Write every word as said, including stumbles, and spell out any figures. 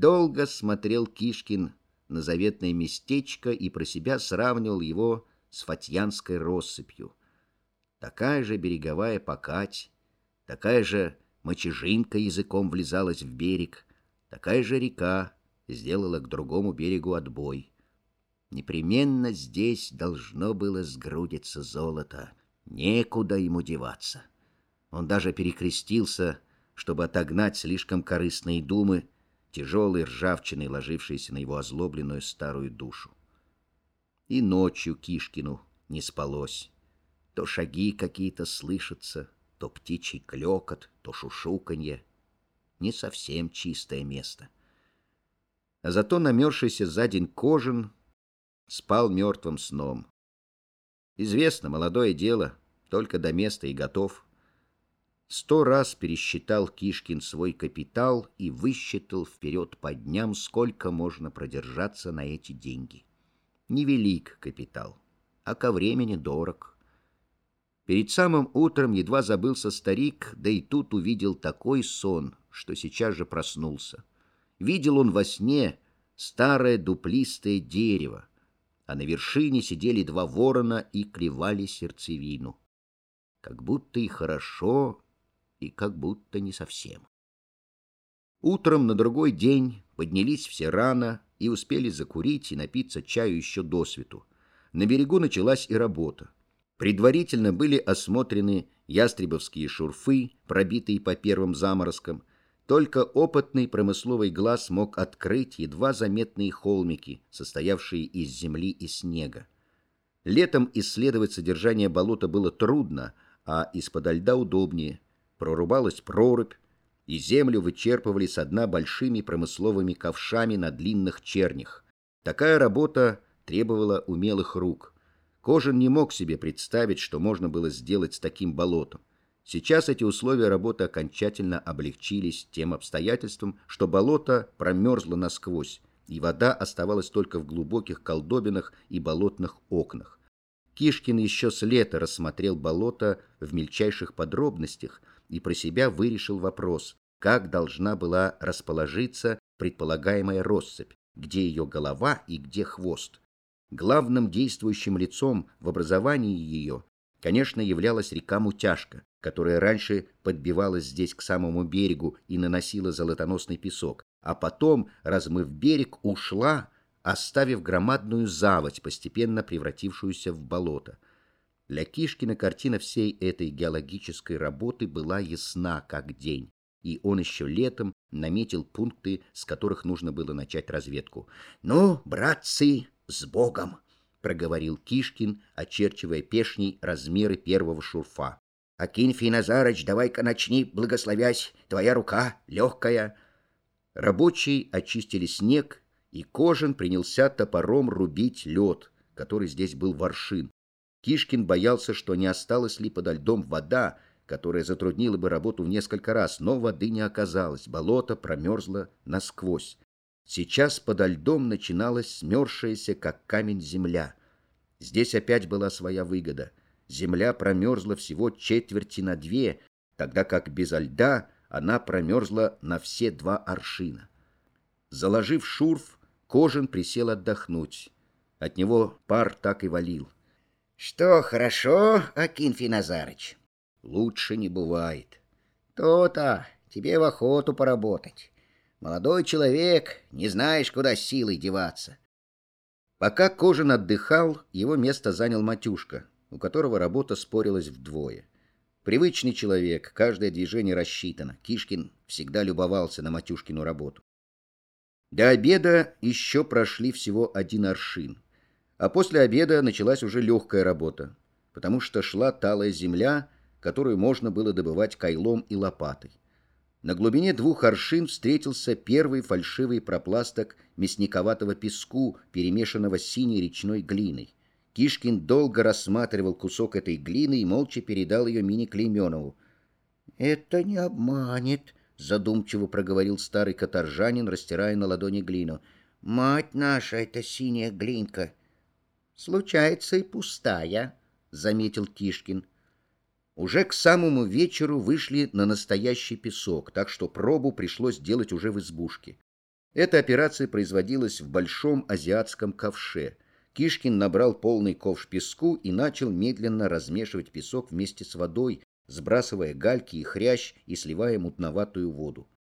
Долго смотрел Кишкин на заветное местечко и про себя сравнивал его с фатьянской россыпью. Такая же береговая покать, такая же мочежинка языком влезалась в берег, такая же река сделала к другому берегу отбой. Непременно здесь должно было сгрудиться золото, некуда ему деваться. Он даже перекрестился, чтобы отогнать слишком корыстные думы, тяжелой ржавчиной, ложившейся на его озлобленную старую душу. И ночью Кишкину не спалось. То шаги какие-то слышатся, то птичий клёкот, то шушуканье. Не совсем чистое место. А зато намерзшийся за день Кожин спал мертвым сном. Известно, молодое дело, только до места и готов. Сто раз пересчитал Кишкин свой капитал и высчитал вперед по дням, сколько можно продержаться на эти деньги. Невелик капитал, а ко времени дорог. Перед самым утром едва забылся старик, да и тут увидел такой сон, что сейчас же проснулся. Видел он во сне старое дуплистое дерево, а на вершине сидели два ворона и клевали сердцевину. Как будто и хорошо, и как будто не совсем. Утром на другой день поднялись все рано и успели закурить и напиться чаю еще досвету. На берегу началась и работа. Предварительно были осмотрены ястребовские шурфы, пробитые по первым заморозкам. Только опытный промысловый глаз мог открыть едва заметные холмики, состоявшие из земли и снега. Летом исследовать содержание болота было трудно, а из-подо льда удобнее. Прорубалась прорубь, и землю вычерпывали со дна большими промысловыми ковшами на длинных чернях. Такая работа требовала умелых рук. Кожин не мог себе представить, что можно было сделать с таким болотом. Сейчас эти условия работы окончательно облегчились тем обстоятельством, что болото промерзло насквозь, и вода оставалась только в глубоких колдобинах и болотных окнах. Кишкин еще с лета рассмотрел болото в мельчайших подробностях и про себя вырешил вопрос, как должна была расположиться предполагаемая россыпь, где ее голова и где хвост. Главным действующим лицом в образовании ее, конечно, являлась река Мутяжка, которая раньше подбивалась здесь к самому берегу и наносила золотоносный песок, а потом, размыв берег, ушла, оставив громадную заводь, постепенно превратившуюся в болото. Для Кишкина картина всей этой геологической работы была ясна как день, и он еще летом наметил пункты, с которых нужно было начать разведку. «Ну, братцы, с Богом!» — проговорил Кишкин, очерчивая пешней размеры первого шурфа. «Акинфий Назарыч, давай-ка начни, благословясь, твоя рука легкая». Рабочие очистили снег, и Кожин принялся топором рубить лед, который здесь был воршин. Кишкин боялся, что не осталась ли подо льдом вода, которая затруднила бы работу в несколько раз, но воды не оказалось, болото промерзло насквозь. Сейчас подо льдом начиналась смерзшаяся, как камень, земля. Здесь опять была своя выгода. Земля промерзла всего четверти на две, тогда как безо льда она промерзла на все два аршина. Заложив шурф, Кожин присел отдохнуть. От него пар так и валил. «Что, хорошо, Акинфий Назарыч?» «Лучше не бывает». «То-то, тебе в охоту поработать. Молодой человек, не знаешь, куда силой деваться». Пока Кожин отдыхал, его место занял Матюшка, у которого работа спорилась вдвое. Привычный человек, каждое движение рассчитано. Кишкин всегда любовался на Матюшкину работу. До обеда еще прошли всего один аршин. А после обеда началась уже легкая работа, потому что шла талая земля, которую можно было добывать кайлом и лопатой. На глубине двух аршин встретился первый фальшивый пропласток мясниковатого песку, перемешанного с синей речной глиной. Кишкин долго рассматривал кусок этой глины и молча передал ее Мине Клейменову. «Это не обманет», — задумчиво проговорил старый каторжанин, растирая на ладони глину. «Мать наша, это синяя глинка». «Случается и пустая», — заметил Кишкин. Уже к самому вечеру вышли на настоящий песок, так что пробу пришлось делать уже в избушке. Эта операция производилась в большом азиатском ковше. Кишкин набрал полный ковш песку и начал медленно размешивать песок вместе с водой, сбрасывая гальки и хрящ и сливая мутноватую воду.